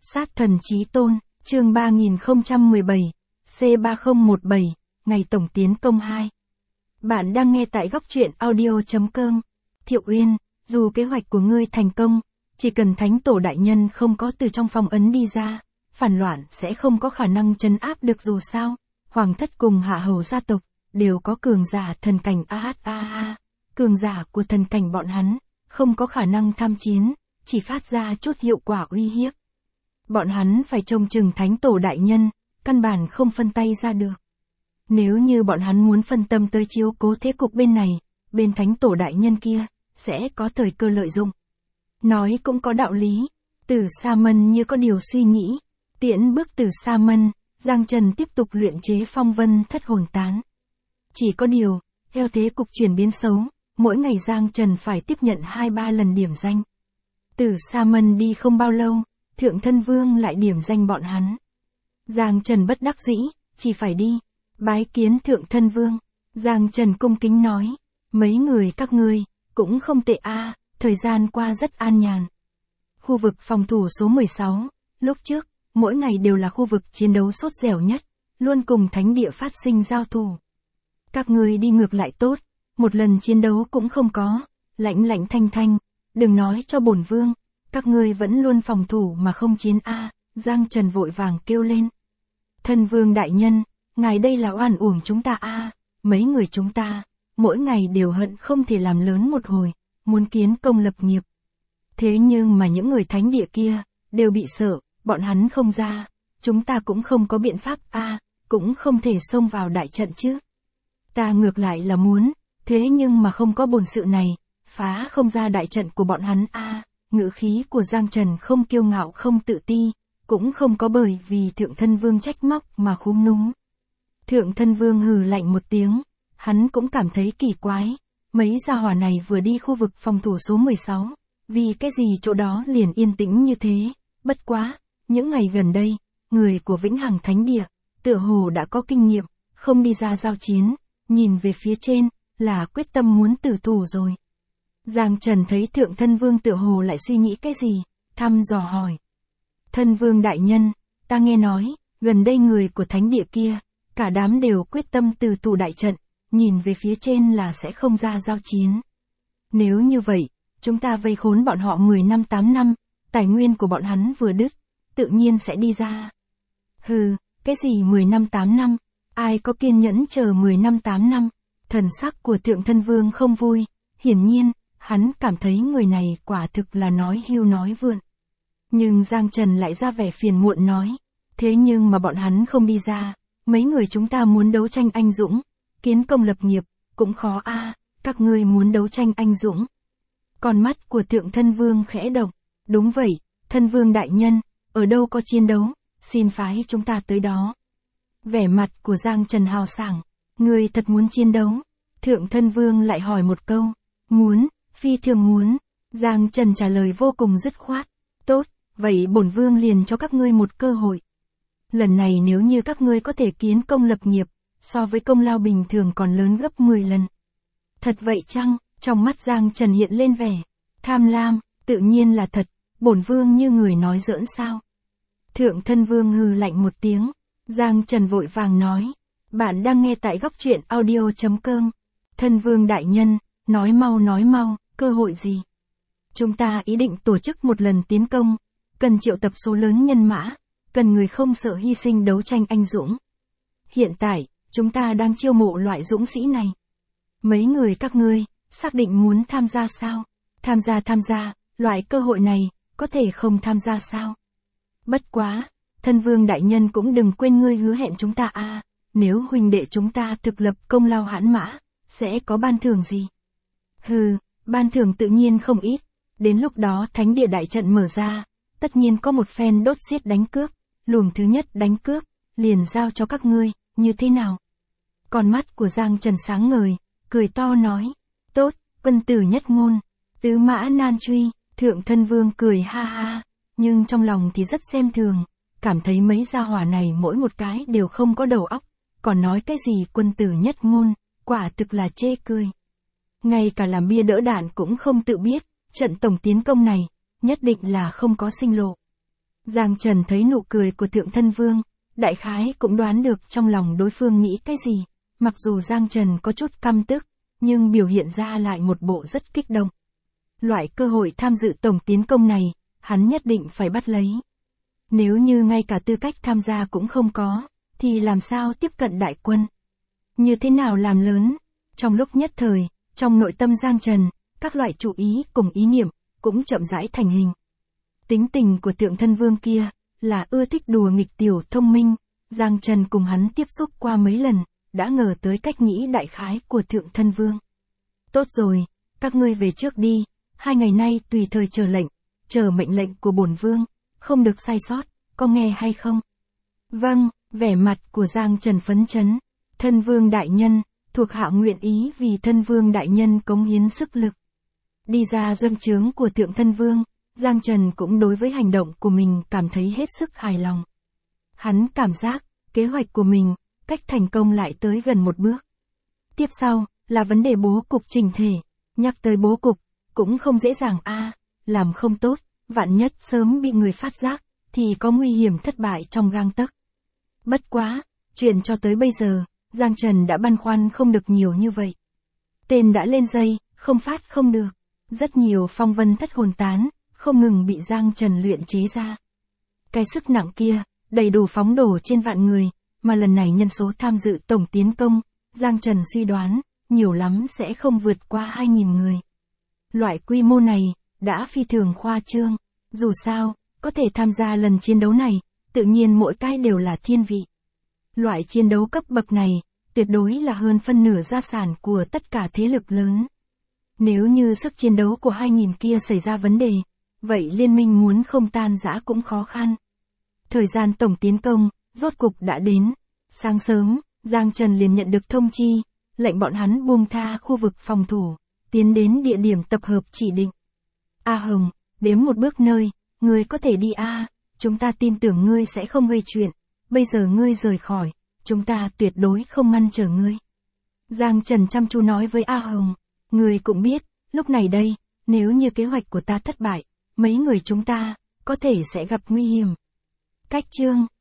Sát thần chí tôn, chương 3017, C3017, ngày tổng tiến công 2. Bạn đang nghe tại góc truyện audio.com. Thiệu Uyên, dù kế hoạch của ngươi thành công, chỉ cần thánh tổ đại nhân không có từ trong phong ấn đi ra, phản loạn sẽ không có khả năng trấn áp được dù sao. Hoàng thất cùng hạ hầu gia tộc, đều có cường giả thần cảnh cường giả của thần cảnh bọn hắn, không có khả năng tham chiến, chỉ phát ra chút hiệu quả uy hiếp. Bọn hắn phải trông chừng thánh tổ đại nhân, căn bản không phân tay ra được. Nếu như bọn hắn muốn phân tâm tới chiếu cố thế cục bên này, bên thánh tổ đại nhân kia, sẽ có thời cơ lợi dụng. Nói cũng có đạo lý, Tử Sa Mân như có điều suy nghĩ, tiễn bước Tử Sa Mân, Giang Trần tiếp tục luyện chế phong vân thất hồn tán. Chỉ có điều, theo thế cục chuyển biến xấu, mỗi ngày Giang Trần phải tiếp nhận 2-3 lần điểm danh. Tử Sa Mân đi không bao lâu, Thượng Thân Vương lại điểm danh bọn hắn. Giang Trần bất đắc dĩ, chỉ phải đi, bái kiến Thượng Thân Vương. Giang Trần cung kính nói, mấy người các ngươi, cũng không tệ thời gian qua rất an nhàn. Khu vực phòng thủ số 16, lúc trước, mỗi ngày đều là khu vực chiến đấu sốt dẻo nhất, luôn cùng thánh địa phát sinh giao thủ. Các ngươi đi ngược lại tốt, một lần chiến đấu cũng không có, lãnh thanh thanh, đừng nói cho bổn vương, các ngươi vẫn luôn phòng thủ mà không chiến Giang Trần vội vàng kêu lên. Thân vương đại nhân, ngài đây là oan uổng chúng ta mấy người chúng ta, mỗi ngày đều hận không thể làm lớn một hồi, muốn kiến công lập nghiệp. Thế nhưng mà những người thánh địa kia, đều bị sợ, bọn hắn không ra, chúng ta cũng không có biện pháp cũng không thể xông vào đại trận chứ. Ta ngược lại là muốn, thế nhưng mà không có bổn sự này, phá không ra đại trận của bọn hắn ngữ khí của Giang Trần không kiêu ngạo không tự ti, cũng không có bởi vì Thượng Thân Vương trách móc mà khúm núm. Thượng Thân Vương hừ lạnh một tiếng, hắn cũng cảm thấy kỳ quái, mấy gia hỏa này vừa đi khu vực phòng thủ số 16, vì cái gì chỗ đó liền yên tĩnh như thế, bất quá, những ngày gần đây, người của Vĩnh Hằng Thánh Địa, tựa hồ đã có kinh nghiệm, không đi ra giao chiến, nhìn về phía trên, là quyết tâm muốn tử thủ rồi. Giang Trần thấy Thượng Thân Vương tựa hồ lại suy nghĩ cái gì, thăm dò hỏi. Thân Vương đại nhân, ta nghe nói, gần đây người của thánh địa kia, cả đám đều quyết tâm tử thủ đại trận, nhìn về phía trên là sẽ không ra giao chiến. Nếu như vậy, chúng ta vây khốn bọn họ 10 năm 8 năm, tài nguyên của bọn hắn vừa đứt, tự nhiên sẽ đi ra. Hừ, cái gì 10 năm 8 năm, ai có kiên nhẫn chờ 10 năm 8 năm, thần sắc của Thượng Thân Vương không vui, hiển nhiên, hắn cảm thấy người này quả thực là nói hưu nói vượn. Nhưng Giang Trần lại ra vẻ phiền muộn nói, thế nhưng mà bọn hắn không đi ra, mấy người chúng ta muốn đấu tranh anh dũng, kiến công lập nghiệp, cũng khó các ngươi muốn đấu tranh anh dũng. Con mắt của Thượng Thân Vương khẽ động, đúng vậy, Thân Vương đại nhân, ở đâu có chiến đấu, xin phái chúng ta tới đó. Vẻ mặt của Giang Trần hào sảng, ngươi thật muốn chiến đấu? Thượng Thân Vương lại hỏi một câu, muốn, phi thường muốn. Giang Trần trả lời vô cùng dứt khoát, tốt, vậy bổn vương liền cho các ngươi một cơ hội. Lần này nếu như các ngươi có thể kiến công lập nghiệp, so với công lao bình thường còn lớn gấp 10 lần. Thật vậy chăng? Trong mắt Giang Trần hiện lên vẻ tham lam, tự nhiên là thật, bổn vương như người nói giỡn sao? Thượng Thân Vương hừ lạnh một tiếng, Giang Trần vội vàng nói, bạn đang nghe tại góc truyện audio.com. Thân Vương đại nhân, nói mau, cơ hội gì? Chúng ta ý định tổ chức một lần tiến công, cần triệu tập số lớn nhân mã, cần người không sợ hy sinh đấu tranh anh dũng. Hiện tại, chúng ta đang chiêu mộ loại dũng sĩ này. Mấy người các ngươi, xác định muốn tham gia sao? Tham gia, loại cơ hội này, có thể không tham gia sao? Bất quá, Thân Vương đại nhân cũng đừng quên ngươi hứa hẹn chúng ta nếu huynh đệ chúng ta thực lập công lao hãn mã, sẽ có ban thưởng gì? Hừ, ban thưởng tự nhiên không ít, đến lúc đó thánh địa đại trận mở ra, tất nhiên có một phen đốt giết đánh cướp, luồng thứ nhất đánh cướp, liền giao cho các ngươi, như thế nào? Con mắt của Giang Trần sáng ngời, cười to nói, tốt, quân tử nhất ngôn, tứ mã nan truy. Thượng Thân Vương cười ha, nhưng trong lòng thì rất xem thường, cảm thấy mấy gia hỏa này mỗi một cái đều không có đầu óc, còn nói cái gì quân tử nhất ngôn, quả thực là chê cười. Ngay cả làm bia đỡ đạn cũng không tự biết, trận tổng tiến công này, nhất định là không có sinh lộ. Giang Trần thấy nụ cười của Thượng Thân Vương, đại khái cũng đoán được trong lòng đối phương nghĩ cái gì, mặc dù Giang Trần có chút căm tức, nhưng biểu hiện ra lại một bộ rất kích động. Loại cơ hội tham dự tổng tiến công này, hắn nhất định phải bắt lấy. Nếu như ngay cả tư cách tham gia cũng không có, thì làm sao tiếp cận đại quân? Như thế nào làm lớn? Trong lúc nhất thời, trong nội tâm Giang Trần, các loại chủ ý cùng ý niệm, cũng chậm rãi thành hình. Tính tình của Thượng Thân Vương kia, là ưa thích đùa nghịch tiểu thông minh, Giang Trần cùng hắn tiếp xúc qua mấy lần, đã ngờ tới cách nghĩ đại khái của Thượng Thân Vương. Tốt rồi, các ngươi về trước đi, 2 ngày nay tùy thời chờ lệnh, chờ mệnh lệnh của bổn vương, không được sai sót, có nghe hay không? Vâng, vẻ mặt của Giang Trần phấn chấn. Thân Vương đại nhân, thuộc hạ nguyện ý vì Thân Vương đại nhân cống hiến sức lực. Đi ra doanh trướng của Thượng Thân Vương, Giang Trần cũng đối với hành động của mình cảm thấy hết sức hài lòng. Hắn cảm giác, kế hoạch của mình, cách thành công lại tới gần một bước. Tiếp sau, là vấn đề bố cục chỉnh thể. Nhắc tới bố cục, cũng không dễ dàng làm không tốt, vạn nhất sớm bị người phát giác, thì có nguy hiểm thất bại trong gang tấc. Bất quá, chuyện cho tới bây giờ, Giang Trần đã băn khoăn không được nhiều như vậy. Tên đã lên dây, không phát không được. Rất nhiều phong vân thất hồn tán, không ngừng bị Giang Trần luyện chế ra. Cái sức nặng kia, đầy đủ phóng đổ trên vạn người, mà lần này nhân số tham dự tổng tiến công, Giang Trần suy đoán, nhiều lắm sẽ không vượt qua 2.000 người. Loại quy mô này, đã phi thường khoa trương. Dù sao, có thể tham gia lần chiến đấu này, tự nhiên mỗi cái đều là thiên vị. Loại chiến đấu cấp bậc này, tuyệt đối là hơn phân nửa gia sản của tất cả thế lực lớn. Nếu như sức chiến đấu của 2.000 kia xảy ra vấn đề, vậy liên minh muốn không tan rã cũng khó khăn. Thời gian tổng tiến công, rốt cục đã đến. Sáng sớm, Giang Trần liền nhận được thông chi, lệnh bọn hắn buông tha khu vực phòng thủ, tiến đến địa điểm tập hợp chỉ định. A Hồng, đếm một bước nơi, ngươi có thể đi chúng ta tin tưởng ngươi sẽ không gây chuyện, bây giờ ngươi rời khỏi, chúng ta tuyệt đối không ngăn trở ngươi. Giang Trần chăm chú nói với A Hồng, ngươi cũng biết, lúc này đây, nếu như kế hoạch của ta thất bại, mấy người chúng ta, có thể sẽ gặp nguy hiểm. Cách chương